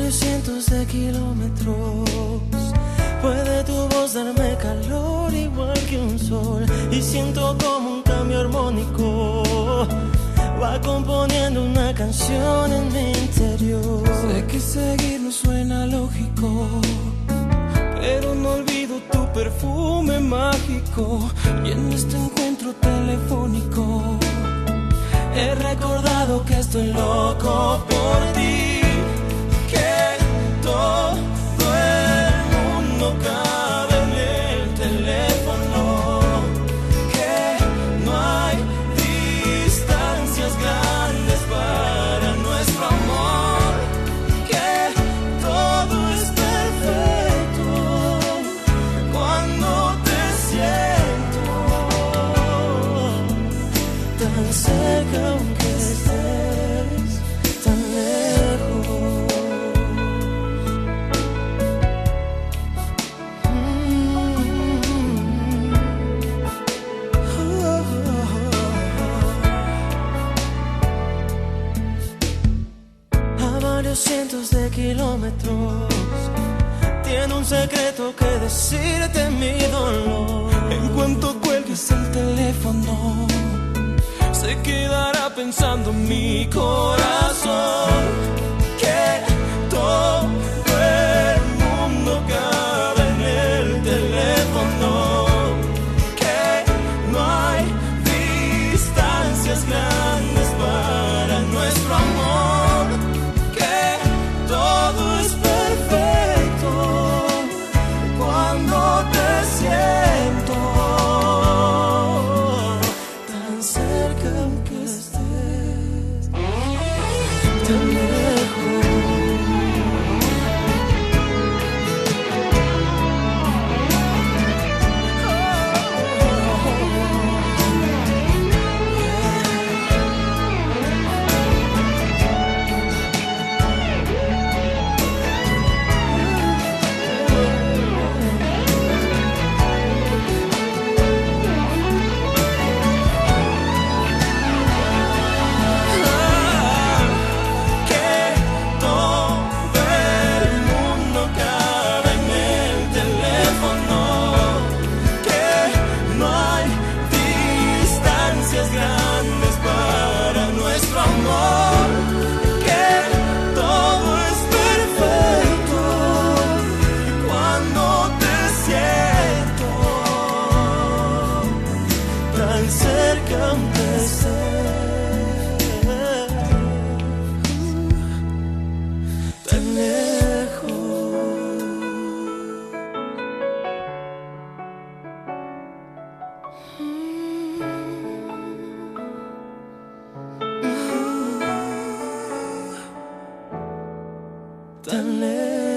varios cientos de kilómetros. Puede tu voz darme calor igual que un sol, y siento como un cambio armónico va componiendo una canción en mi interior. Sé que seguir no suena lógico, pero no olvido tu perfume mágico. Y en este encuentro telefónico he recordado que estoy loco por ti, que todo el mundo cabe en el teléfono, que no hay distancias grandes para nuestro amor, que todo es perfecto cuando te siento tan cerca aunque estés tan lejos. A varios cientos de kilómetros tiene un secreto que decirte mi dolor. En cuanto cuelgues el teléfono, se quedará pensando mi corazón, que todo el mundo cabe en el teléfono, que no hay distancias grandes para nuestro amor, que todo es perfecto cuando te siento tan cerca aunque estés tan lejos. Grandes para nuestro amor, que todo es perfecto cuando te siento tan cerca aunque estés tan lejos. Tan lejos.